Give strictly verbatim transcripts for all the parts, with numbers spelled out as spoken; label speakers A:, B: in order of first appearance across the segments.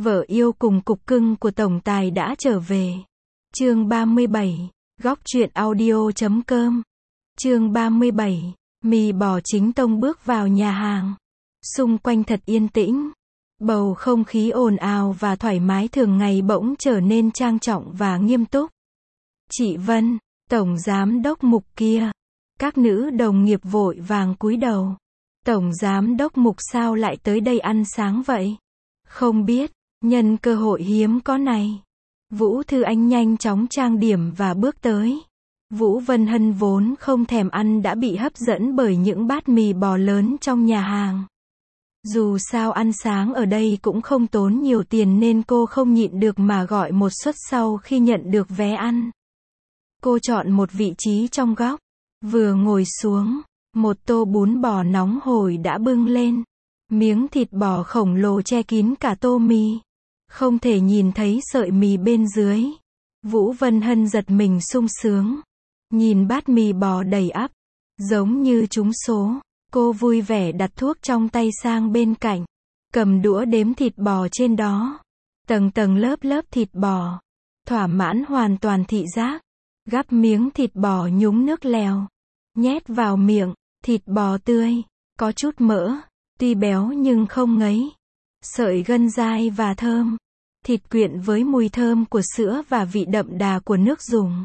A: Vợ yêu cùng cục cưng của tổng tài đã trở về. Chương ba mươi bảy, góc truyện audio chấm com. Chương ba mươi bảy, mì bò chính tông bước vào nhà hàng. Xung quanh thật yên tĩnh. Bầu không khí ồn ào và thoải mái thường ngày bỗng trở nên trang trọng và nghiêm túc. Chị Vân, tổng giám đốc Mục kia. Các nữ đồng nghiệp vội vàng cúi đầu. Tổng giám đốc Mục sao lại tới đây ăn sáng vậy? Không biết, nhân cơ hội hiếm có này. Vũ Thư Anh nhanh chóng trang điểm và bước tới. Vũ Vân Hân vốn không thèm ăn đã bị hấp dẫn bởi những bát mì bò lớn trong nhà hàng. Dù sao ăn sáng ở đây cũng không tốn nhiều tiền nên cô không nhịn được mà gọi một suất sau khi nhận được vé ăn. Cô chọn một vị trí trong góc. Vừa ngồi xuống, một tô bún bò nóng hổi đã bưng lên. Miếng thịt bò khổng lồ che kín cả tô mì. Không thể nhìn thấy sợi mì bên dưới. Vũ Vân Hân giật mình sung sướng. Nhìn bát mì bò đầy ắp, giống như trúng số. Cô vui vẻ đặt thuốc trong tay sang bên cạnh. Cầm đũa đếm thịt bò trên đó. Tầng tầng lớp lớp thịt bò. Thỏa mãn hoàn toàn thị giác. Gắp miếng thịt bò nhúng nước lèo. Nhét vào miệng. Thịt bò tươi. Có chút mỡ. Tuy béo nhưng không ngấy. Sợi gân dai và thơm. Thịt quyện với mùi thơm của sữa và vị đậm đà của nước dùng.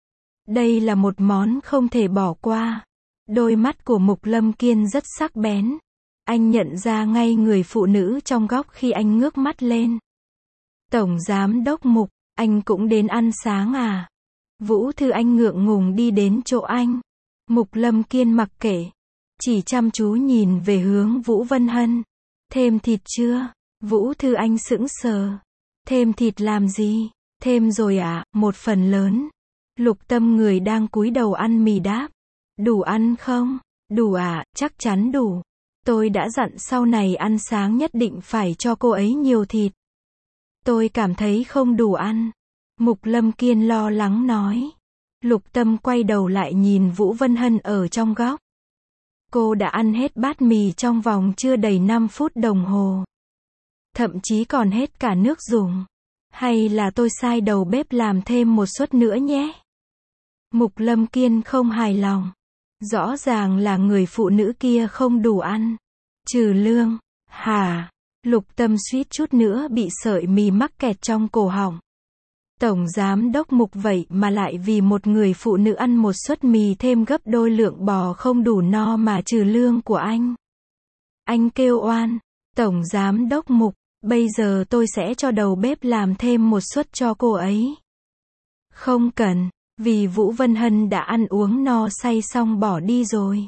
A: Đây là một món không thể bỏ qua. Đôi mắt của Mục Lâm Kiên rất sắc bén. Anh nhận ra ngay người phụ nữ trong góc khi anh ngước mắt lên. Tổng giám đốc Mục, anh cũng đến ăn sáng à? Vũ Thư Anh ngượng ngùng đi đến chỗ anh. Mục Lâm Kiên mặc kệ. Chỉ chăm chú nhìn về hướng Vũ Vân Hân. Thêm thịt chưa? Vũ Thư Anh sững sờ. Thêm thịt làm gì? Thêm rồi ạ, à, một phần lớn. Lục Tâm người đang cúi đầu ăn mì đáp. Đủ ăn không? Đủ ạ, à, chắc chắn đủ. Tôi đã dặn sau này ăn sáng nhất định phải cho cô ấy nhiều thịt. Tôi cảm thấy không đủ ăn. Mục Lâm Kiên lo lắng nói. Lục Tâm quay đầu lại nhìn Vũ Vân Hân ở trong góc. Cô đã ăn hết bát mì trong vòng chưa đầy năm phút đồng hồ. Thậm chí còn hết cả nước dùng. Hay là tôi sai đầu bếp làm thêm một suất nữa nhé? Mục Lâm Kiên không hài lòng. Rõ ràng là người phụ nữ kia không đủ ăn. Trừ lương. Hả? Lục Tâm suýt chút nữa bị sợi mì mắc kẹt trong cổ họng. Tổng giám đốc Mục vậy mà lại vì một người phụ nữ ăn một suất mì thêm gấp đôi lượng bò không đủ no mà trừ lương của anh. Anh kêu oan. Tổng giám đốc Mục, bây giờ tôi sẽ cho đầu bếp làm thêm một suất cho cô ấy. Không cần, vì Vũ Vân Hân đã ăn uống no say xong bỏ đi rồi.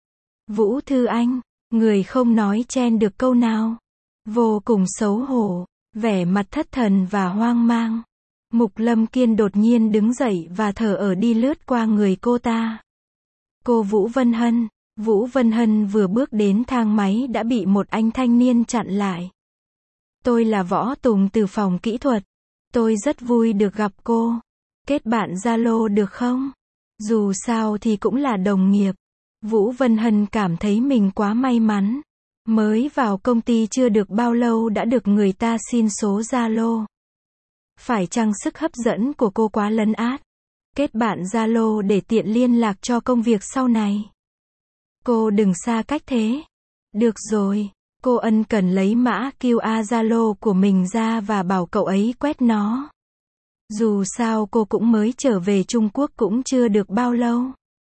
A: Vũ Thư Anh, người không nói chen được câu nào. Vô cùng xấu hổ, vẻ mặt thất thần và hoang mang. Mục Lâm Kiên đột nhiên đứng dậy và thở ơ đi lướt qua người cô ta. Cô Vũ Vân Hân. Vũ Vân Hân vừa bước đến thang máy đã bị một anh thanh niên chặn lại. Tôi là Võ Tùng từ phòng kỹ thuật. Tôi rất vui được gặp cô. Kết bạn Zalo được không? Dù sao thì cũng là đồng nghiệp. Vũ Vân Hân cảm thấy mình quá may mắn. Mới vào công ty chưa được bao lâu đã được người ta xin số Zalo. Phải chăng sức hấp dẫn của cô quá lấn át? Kết bạn Zalo để tiện liên lạc cho công việc sau này. Cô đừng xa cách thế. Được rồi, cô ân cần lấy mã quy rờ Zalo của mình ra và bảo cậu ấy quét nó. Dù sao cô cũng mới trở về Trung Quốc cũng chưa được bao lâu.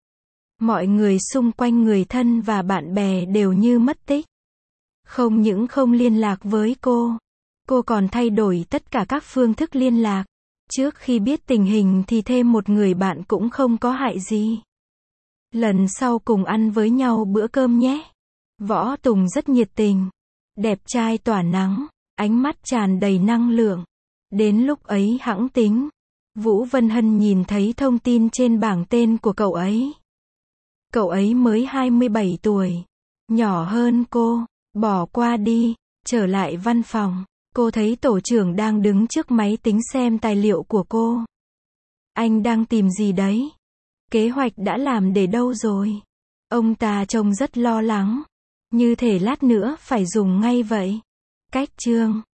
A: Mọi người xung quanh người thân và bạn bè đều như mất tích. Không những không liên lạc với cô, cô còn thay đổi tất cả các phương thức liên lạc. Trước khi biết tình hình thì thêm một người bạn cũng không có hại gì. Lần sau cùng ăn với nhau bữa cơm nhé. Võ Tùng rất nhiệt tình. Đẹp trai tỏa nắng. Ánh mắt tràn đầy năng lượng. Đến lúc ấy hẵng tính. Vũ Vân Hân nhìn thấy thông tin trên bảng tên của cậu ấy. Cậu ấy mới hai mươi bảy tuổi. Nhỏ hơn cô. Bỏ qua đi. Trở lại văn phòng. Cô thấy tổ trưởng đang đứng trước máy tính xem tài liệu của cô. Anh đang tìm gì đấy? Kế hoạch đã làm để đâu rồi? Ông ta trông rất lo lắng. Như thể lát nữa phải dùng ngay vậy. Cách chương